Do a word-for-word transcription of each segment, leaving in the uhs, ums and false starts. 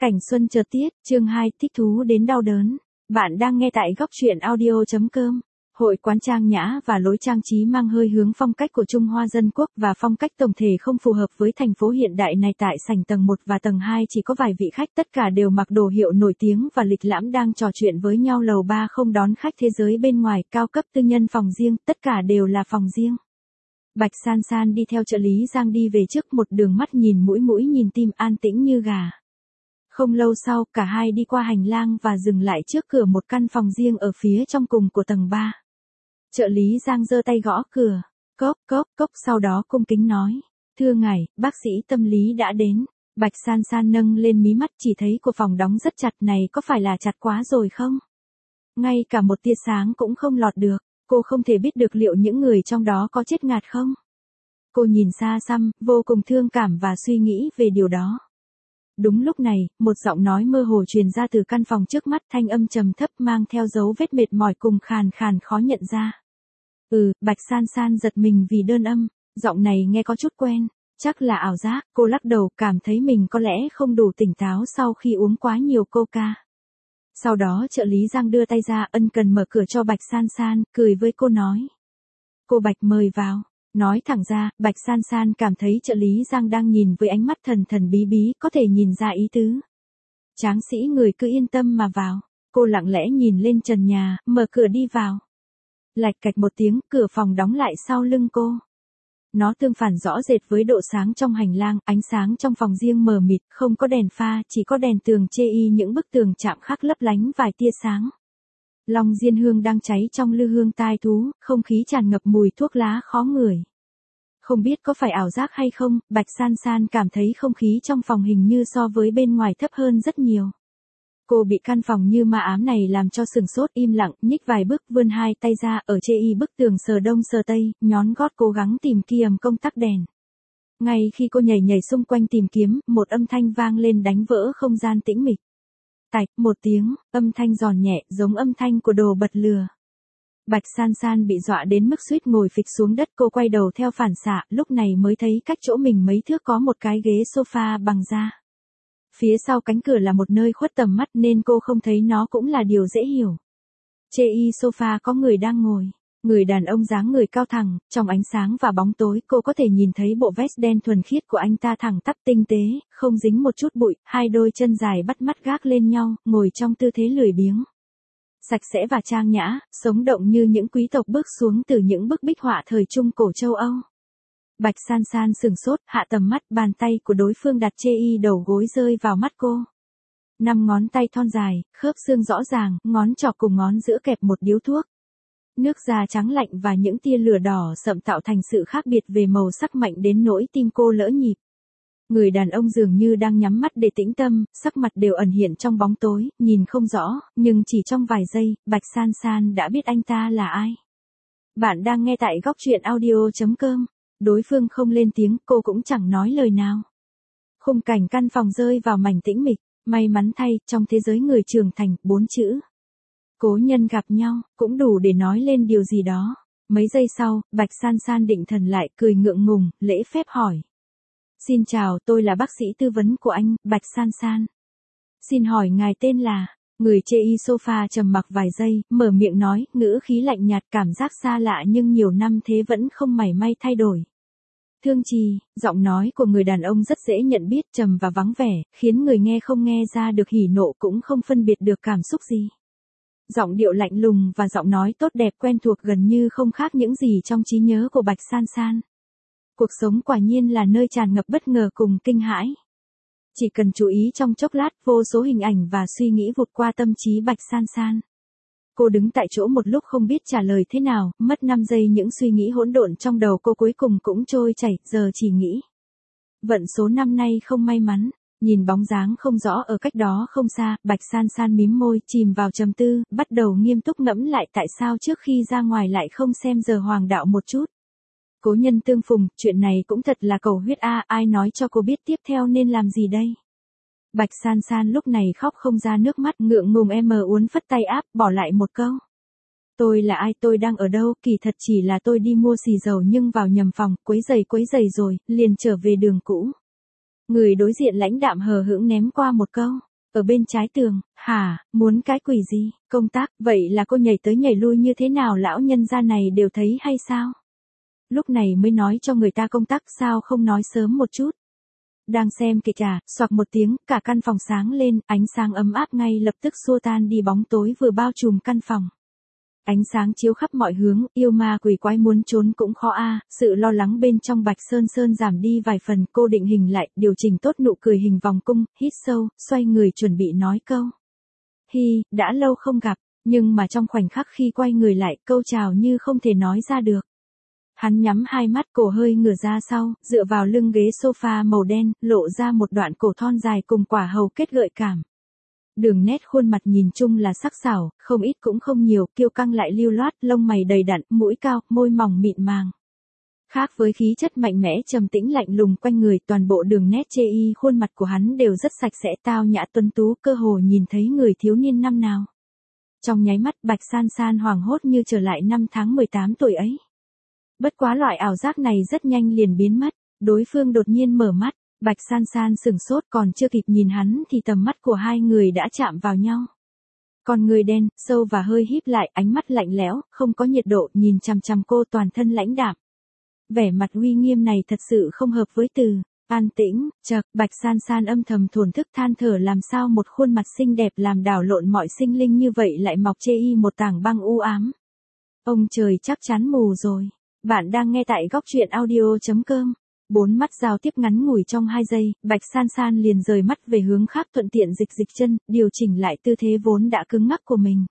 Cảnh xuân chợt tiết, chương hai, thích thú đến đau đớn. Bạn đang nghe tại góc truyện audio chấm com. Hội quán trang nhã và lối trang trí mang hơi hướng phong cách của Trung Hoa dân quốc và phong cách tổng thể không phù hợp với thành phố hiện đại này. Tại sảnh tầng một và tầng hai chỉ có vài vị khách, tất cả đều mặc đồ hiệu nổi tiếng và lịch lãm đang trò chuyện với nhau. Lầu ba không đón khách thế giới bên ngoài, cao cấp tư nhân phòng riêng, tất cả đều là phòng riêng. Bạch San San đi theo trợ lý Giang đi về trước, một đường mắt nhìn mũi mũi nhìn tim, an tĩnh như gà. Không lâu sau, cả hai đi qua hành lang và dừng lại trước cửa một căn phòng riêng ở phía trong cùng của tầng ba. Trợ lý Giang giơ tay gõ cửa, cốc cốc cốc, sau đó cung kính nói, thưa ngài, bác sĩ tâm lý đã đến. Bạch San San nâng lên mí mắt, chỉ thấy của phòng đóng rất chặt, này có phải là chặt quá rồi không? Ngay cả một tia sáng cũng không lọt được, cô không thể biết được liệu những người trong đó có chết ngạt không? Cô nhìn xa xăm, vô cùng thương cảm và suy nghĩ về điều đó. Đúng lúc này, một giọng nói mơ hồ truyền ra từ căn phòng trước mắt, thanh âm trầm thấp mang theo dấu vết mệt mỏi cùng khàn khàn khó nhận ra. Ừ, Bạch San San giật mình vì đơn âm, giọng này nghe có chút quen, chắc là ảo giác. Cô lắc đầu, cảm thấy mình có lẽ không đủ tỉnh táo sau khi uống quá nhiều coca. Sau đó trợ lý Giang đưa tay ra ân cần mở cửa cho Bạch San San, cười với cô nói. Cô Bạch mời vào. Nói thẳng ra, Bạch San San cảm thấy trợ lý Giang đang nhìn với ánh mắt thần thần bí bí, có thể nhìn ra ý tứ. Tráng sĩ người cứ yên tâm mà vào. Cô lặng lẽ nhìn lên trần nhà, mở cửa đi vào. Lạch cạch một tiếng, cửa phòng đóng lại sau lưng cô. Nó tương phản rõ rệt với độ sáng trong hành lang, ánh sáng trong phòng riêng mờ mịt, không có đèn pha, chỉ có đèn tường chê y, những bức tường chạm khắc lấp lánh vài tia sáng. Long diên hương đang cháy trong lư hương tai thú, không khí tràn ngập mùi thuốc lá khó ngửi. Không biết có phải ảo giác hay không, Bạch San San cảm thấy không khí trong phòng hình như so với bên ngoài thấp hơn rất nhiều. Cô bị căn phòng như ma ám này làm cho sừng sốt, im lặng, nhích vài bước, vươn hai tay ra, ở chê y bức tường sờ đông sờ tây, nhón gót cố gắng tìm kiếm công tắc đèn. Ngay khi cô nhảy nhảy xung quanh tìm kiếm, một âm thanh vang lên đánh vỡ không gian tĩnh mịch. Tạch, một tiếng, âm thanh giòn nhẹ, giống âm thanh của đồ bật lửa. Bạch San San bị dọa đến mức suýt ngồi phịch xuống đất, cô quay đầu theo phản xạ, lúc này mới thấy cách chỗ mình mấy thước có một cái ghế sofa bằng da. Phía sau cánh cửa là một nơi khuất tầm mắt nên cô không thấy nó cũng là điều dễ hiểu. Chê y sofa có người đang ngồi. Người đàn ông dáng người cao thẳng, trong ánh sáng và bóng tối cô có thể nhìn thấy bộ vest đen thuần khiết của anh ta, thẳng tắp tinh tế, không dính một chút bụi, hai đôi chân dài bắt mắt gác lên nhau, ngồi trong tư thế lười biếng. Sạch sẽ và trang nhã, sống động như những quý tộc bước xuống từ những bức bích họa thời Trung Cổ châu Âu. Bạch San San sừng sốt, hạ tầm mắt, bàn tay của đối phương đặt chê y đầu gối rơi vào mắt cô. Năm ngón tay thon dài, khớp xương rõ ràng, ngón trỏ cùng ngón giữa kẹp một điếu thuốc. Nước da trắng lạnh và những tia lửa đỏ sậm tạo thành sự khác biệt về màu sắc mạnh đến nỗi tim cô lỡ nhịp. Người đàn ông dường như đang nhắm mắt để tĩnh tâm, sắc mặt đều ẩn hiện trong bóng tối, nhìn không rõ, nhưng chỉ trong vài giây, Bạch San San đã biết anh ta là ai. Bạn đang nghe tại góc truyện audio chấm com. Đối phương không lên tiếng, cô cũng chẳng nói lời nào. Khung cảnh căn phòng rơi vào mảnh tĩnh mịch, may mắn thay, trong thế giới người trưởng thành, bốn chữ. Cố nhân gặp nhau, cũng đủ để nói lên điều gì đó. Mấy giây sau, Bạch San San định thần lại, cười ngượng ngùng, lễ phép hỏi. Xin chào, tôi là bác sĩ tư vấn của anh, Bạch San San. Xin hỏi ngài tên là... Người chê y sofa trầm mặc vài giây, mở miệng nói, ngữ khí lạnh nhạt, cảm giác xa lạ nhưng nhiều năm thế vẫn không mảy may thay đổi. Thương Trì, giọng nói của người đàn ông rất dễ nhận biết, trầm và vắng vẻ, khiến người nghe không nghe ra được hỉ nộ cũng không phân biệt được cảm xúc gì. Giọng điệu lạnh lùng và giọng nói tốt đẹp quen thuộc gần như không khác những gì trong trí nhớ của Bạch San San. Cuộc sống quả nhiên là nơi tràn ngập bất ngờ cùng kinh hãi. Chỉ cần chú ý trong chốc lát, vô số hình ảnh và suy nghĩ vụt qua tâm trí Bạch San San. Cô đứng tại chỗ một lúc không biết trả lời thế nào, mất năm giây những suy nghĩ hỗn độn trong đầu cô cuối cùng cũng trôi chảy, giờ chỉ nghĩ. Vận số năm nay không may mắn, nhìn bóng dáng không rõ ở cách đó không xa, Bạch San San mím môi, chìm vào trầm tư, bắt đầu nghiêm túc ngẫm lại tại sao trước khi ra ngoài lại không xem giờ hoàng đạo một chút. Cố nhân tương phùng, chuyện này cũng thật là cầu huyết a, ai nói cho cô biết tiếp theo nên làm gì đây? Bạch San San lúc này khóc không ra nước mắt, ngượng ngùng em uốn phất tay áp, bỏ lại một câu. Tôi là ai, tôi đang ở đâu, kỳ thật chỉ là tôi đi mua xì dầu nhưng vào nhầm phòng, quấy giày quấy giày rồi, liền trở về đường cũ. Người đối diện lãnh đạm hờ hững ném qua một câu. Ở bên trái tường, hả, muốn cái quỷ gì, công tác, vậy là cô nhảy tới nhảy lui như thế nào lão nhân gia này đều thấy hay sao? Lúc này mới nói cho người ta công tác sao không nói sớm một chút. Đang xem kịch à, xoạc một tiếng, cả căn phòng sáng lên, ánh sáng ấm áp ngay lập tức xua tan đi bóng tối vừa bao trùm căn phòng. Ánh sáng chiếu khắp mọi hướng, yêu ma quỷ quái muốn trốn cũng khó a. Sự lo lắng bên trong Bạch Sơn Sơn giảm đi vài phần, cô định hình lại, điều chỉnh tốt nụ cười hình vòng cung, hít sâu, xoay người chuẩn bị nói câu. Hi, đã lâu không gặp, nhưng mà trong khoảnh khắc khi quay người lại, câu chào như không thể nói ra được. Hắn nhắm hai mắt, cổ hơi ngửa ra sau, dựa vào lưng ghế sofa màu đen, lộ ra một đoạn cổ thon dài cùng quả hầu kết gợi cảm. Đường nét khuôn mặt nhìn chung là sắc sảo, không ít cũng không nhiều, kiêu căng lại lưu loát, lông mày đầy đặn, mũi cao, môi mỏng mịn màng. Khác với khí chất mạnh mẽ trầm tĩnh lạnh lùng quanh người, toàn bộ đường nét chê y khuôn mặt của hắn đều rất sạch sẽ tao nhã tuấn tú, cơ hồ nhìn thấy người thiếu niên năm nào. Trong nháy mắt Bạch San San hoảng hốt như trở lại năm tháng mười tám tuổi ấy. Bất quá loại ảo giác này rất nhanh liền biến mất, đối phương đột nhiên mở mắt. Bạch San San sửng sốt còn chưa kịp nhìn hắn thì tầm mắt của hai người đã chạm vào nhau. Con người đen, sâu và hơi híp lại, ánh mắt lạnh lẽo, không có nhiệt độ, nhìn chằm chằm cô toàn thân lãnh đạm. Vẻ mặt uy nghiêm này thật sự không hợp với từ an tĩnh, chậc, Bạch San San âm thầm thổn thức than thở làm sao một khuôn mặt xinh đẹp làm đảo lộn mọi sinh linh như vậy lại mọc chê y một tảng băng u ám. Ông trời chắc chắn mù rồi. Bạn đang nghe tại góc truyện audio chấm com. Bốn mắt giao tiếp ngắn ngủi trong hai giây, Bạch San San liền rời mắt về hướng khác thuận tiện dịch dịch chân, điều chỉnh lại tư thế vốn đã cứng ngắc của mình.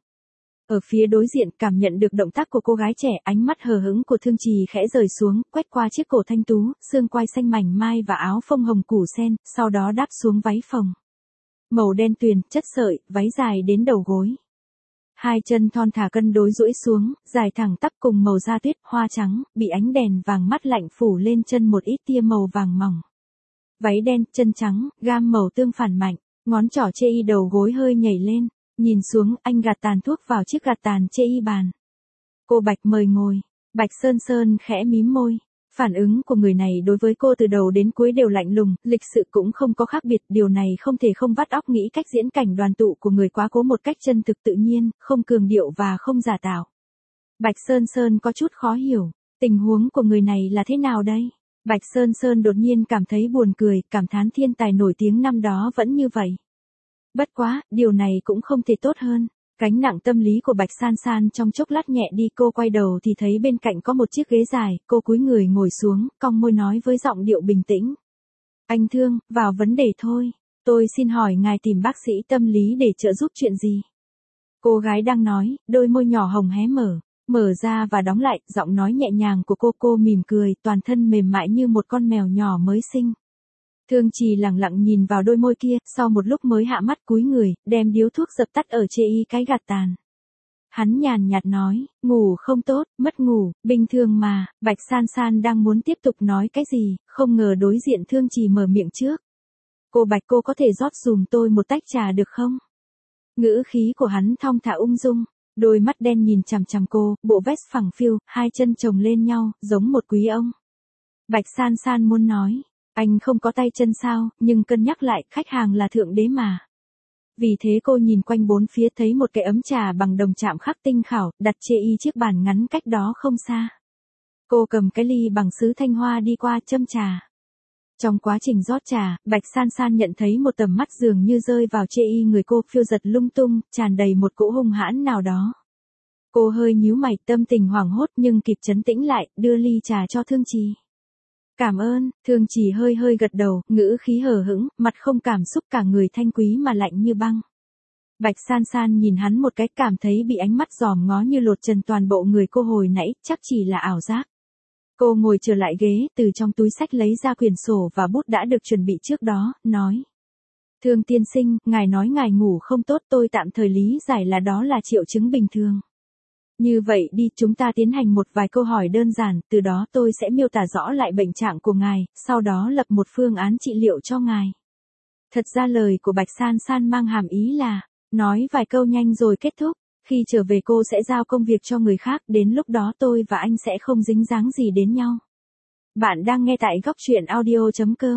Ở phía đối diện cảm nhận được động tác của cô gái trẻ, ánh mắt hờ hững của Thương Trì khẽ rời xuống, quét qua chiếc cổ thanh tú, xương quai xanh mảnh mai và áo phông hồng củ sen, sau đó đáp xuống váy phồng. Màu đen tuyền, chất sợi, váy dài đến đầu gối. Hai chân thon thả cân đối duỗi xuống, dài thẳng tắp cùng màu da tuyết, hoa trắng, bị ánh đèn vàng mắt lạnh phủ lên chân một ít tia màu vàng mỏng. Váy đen, chân trắng, gam màu tương phản mạnh, ngón trỏ chê y đầu gối hơi nhảy lên, nhìn xuống, anh gạt tàn thuốc vào chiếc gạt tàn chê y bàn. Cô Bạch mời ngồi, Bạch Sơn Sơn khẽ mím môi. Phản ứng của người này đối với cô từ đầu đến cuối đều lạnh lùng, lịch sự cũng không có khác biệt, điều này không thể không vắt óc nghĩ cách diễn cảnh đoàn tụ của người quá cố một cách chân thực tự nhiên, không cường điệu và không giả tạo. Bạch Sơn Sơn có chút khó hiểu, tình huống của người này là thế nào đây? Bạch Sơn Sơn đột nhiên cảm thấy buồn cười, cảm thán thiên tài nổi tiếng năm đó vẫn như vậy. Bất quá, điều này cũng không thể tốt hơn. Gánh nặng tâm lý của Bạch San San trong chốc lát nhẹ đi, cô quay đầu thì thấy bên cạnh có một chiếc ghế dài, cô cúi người ngồi xuống, cong môi nói với giọng điệu bình tĩnh. Anh Thương, vào vấn đề thôi, tôi xin hỏi ngài tìm bác sĩ tâm lý để trợ giúp chuyện gì? Cô gái đang nói, đôi môi nhỏ hồng hé mở, mở ra và đóng lại, giọng nói nhẹ nhàng của cô cô mỉm cười, toàn thân mềm mại như một con mèo nhỏ mới sinh. Thương Trì lặng lặng nhìn vào đôi môi kia, sau một lúc mới hạ mắt cúi người, đem điếu thuốc dập tắt ở chê y cái gạt tàn. Hắn nhàn nhạt nói, ngủ không tốt, mất ngủ, bình thường mà. Bạch San San đang muốn tiếp tục nói cái gì, không ngờ đối diện Thương Trì mở miệng trước. Cô Bạch, cô có thể rót dùm tôi một tách trà được không? Ngữ khí của hắn thong thả ung dung, đôi mắt đen nhìn chằm chằm cô, bộ vest phẳng phiu, hai chân chồng lên nhau, giống một quý ông. Bạch San San muốn nói, anh không có tay chân sao, nhưng cân nhắc lại, khách hàng là thượng đế mà. Vì thế cô nhìn quanh bốn phía thấy một cái ấm trà bằng đồng chạm khắc tinh khảo, đặt chê y chiếc bàn ngắn cách đó không xa. Cô cầm cái ly bằng sứ thanh hoa đi qua châm trà. Trong quá trình rót trà, Bạch San San nhận thấy một tầm mắt dường như rơi vào chê y người cô, phiêu giật lung tung, tràn đầy một cỗ hung hãn nào đó. Cô hơi nhíu mày, tâm tình hoảng hốt nhưng kịp trấn tĩnh lại, đưa ly trà cho Thương Trì. Cảm ơn, Thương Trì hơi hơi gật đầu, ngữ khí hờ hững, mặt không cảm xúc, cả người thanh quý mà lạnh như băng. Bạch San San nhìn hắn một cái, cảm thấy bị ánh mắt giòm ngó như lột trần toàn bộ người cô hồi nãy, chắc chỉ là ảo giác. Cô ngồi trở lại ghế, từ trong túi xách lấy ra quyển sổ và bút đã được chuẩn bị trước đó, nói. Thương tiên sinh, ngài nói ngài ngủ không tốt, tôi tạm thời lý giải là đó là triệu chứng bình thường. Như vậy đi, chúng ta tiến hành một vài câu hỏi đơn giản, từ đó tôi sẽ miêu tả rõ lại bệnh trạng của ngài, sau đó lập một phương án trị liệu cho ngài. Thật ra lời của Bạch San San mang hàm ý là, nói vài câu nhanh rồi kết thúc, khi trở về cô sẽ giao công việc cho người khác, đến lúc đó tôi và anh sẽ không dính dáng gì đến nhau. Bạn đang nghe tại góc truyện audio chấm com.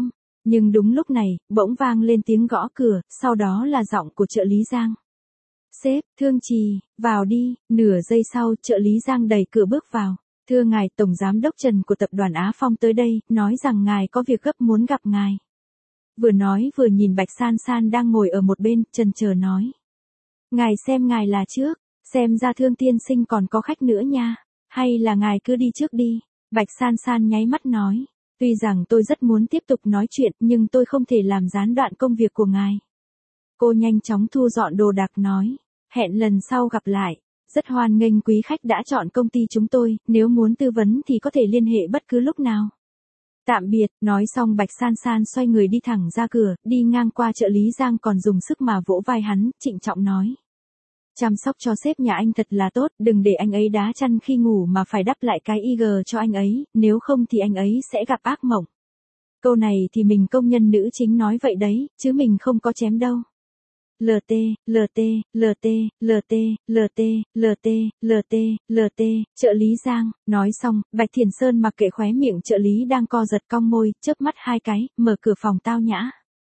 Nhưng đúng lúc này, bỗng vang lên tiếng gõ cửa, sau đó là giọng của trợ lý Giang. Sếp, Thương Trì, vào đi. Nửa giây sau, trợ lý Giang đẩy cửa bước vào. Thưa ngài, Tổng Giám đốc Trần của tập đoàn Á Phong tới đây, nói rằng ngài có việc gấp muốn gặp ngài. Vừa nói vừa nhìn Bạch San San đang ngồi ở một bên, chần chờ nói. Ngài xem ngài là trước, xem ra Thương tiên sinh còn có khách nữa nha. Hay là ngài cứ đi trước đi. Bạch San San nháy mắt nói. Tuy rằng tôi rất muốn tiếp tục nói chuyện, nhưng tôi không thể làm gián đoạn công việc của ngài. Cô nhanh chóng thu dọn đồ đạc nói. Hẹn lần sau gặp lại. Rất hoan nghênh quý khách đã chọn công ty chúng tôi, nếu muốn tư vấn thì có thể liên hệ bất cứ lúc nào. Tạm biệt, nói xong Bạch San San xoay người đi thẳng ra cửa, đi ngang qua trợ lý Giang còn dùng sức mà vỗ vai hắn, trịnh trọng nói. Chăm sóc cho sếp nhà anh thật là tốt, đừng để anh ấy đá chăn khi ngủ mà phải đắp lại cái i giê cho anh ấy, nếu không thì anh ấy sẽ gặp ác mộng. Câu này thì mình công nhân nữ chính nói vậy đấy, chứ mình không có chém đâu. lờ tê, lờ tê, lờ tê, lờ tê, lờ tê, lờ tê, lờ tê, lờ tê, trợ lý Giang, nói xong, Bạch Thiền Sơn mặc kệ khóe miệng trợ lý đang co giật cong môi, chớp mắt hai cái, mở cửa phòng tao nhã.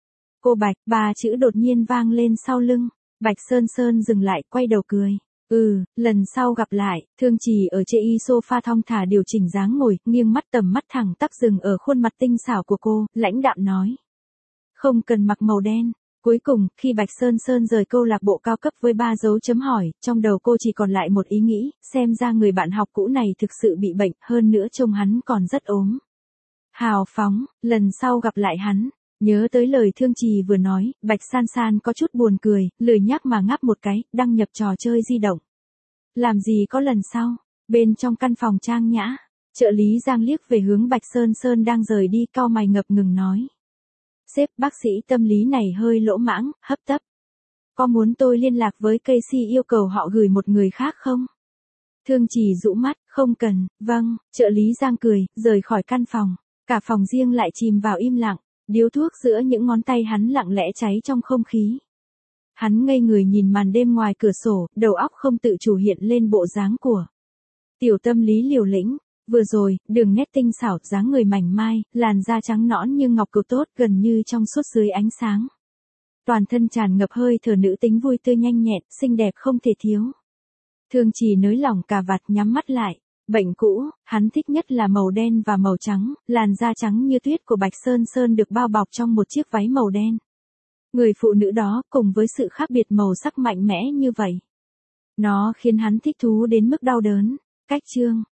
Cô Bạch, ba chữ đột nhiên vang lên sau lưng, Bạch Sơn Sơn dừng lại, quay đầu cười. Ừ, lần sau gặp lại. Thương Trì ở trên y sofa thong thả điều chỉnh dáng ngồi, nghiêng mắt tầm mắt thẳng tắp dừng ở khuôn mặt tinh xảo của cô, lãnh đạm nói. Không cần mặc màu đen. Cuối cùng, khi Bạch Sơn Sơn rời câu lạc bộ cao cấp với ba dấu chấm hỏi, trong đầu cô chỉ còn lại một ý nghĩ, xem ra người bạn học cũ này thực sự bị bệnh, hơn nữa trông hắn còn rất ốm. Hào phóng, lần sau gặp lại hắn. Nhớ tới lời Thương Trì vừa nói, Bạch San San có chút buồn cười, lười nhác mà ngáp một cái, đăng nhập trò chơi di động. Làm gì có lần sau, bên trong căn phòng trang nhã, trợ lý Giang liếc về hướng Bạch Sơn Sơn đang rời đi, cau mày ngập ngừng nói. Sếp, bác sĩ tâm lý này hơi lỗ mãng, hấp tấp. Có muốn tôi liên lạc với Casey yêu cầu họ gửi một người khác không? Thương Trì rũ mắt, không cần, vâng, trợ lý Giang cười, rời khỏi căn phòng. Cả phòng riêng lại chìm vào im lặng, điếu thuốc giữa những ngón tay hắn lặng lẽ cháy trong không khí. Hắn ngây người nhìn màn đêm ngoài cửa sổ, đầu óc không tự chủ hiện lên bộ dáng của tiểu tâm lý liều lĩnh. Vừa rồi, đường nét tinh xảo, dáng người mảnh mai, làn da trắng nõn như ngọc cừu tốt, gần như trong suốt dưới ánh sáng. Toàn thân tràn ngập hơi thở nữ tính vui tươi nhanh nhẹn, xinh đẹp không thể thiếu. Thương Trì nới lỏng cà vạt, nhắm mắt lại. Bệnh cũ, hắn thích nhất là màu đen và màu trắng, làn da trắng như tuyết của Bạch Sơn Sơn được bao bọc trong một chiếc váy màu đen. Người phụ nữ đó, cùng với sự khác biệt màu sắc mạnh mẽ như vậy, nó khiến hắn thích thú đến mức đau đớn. Cách chương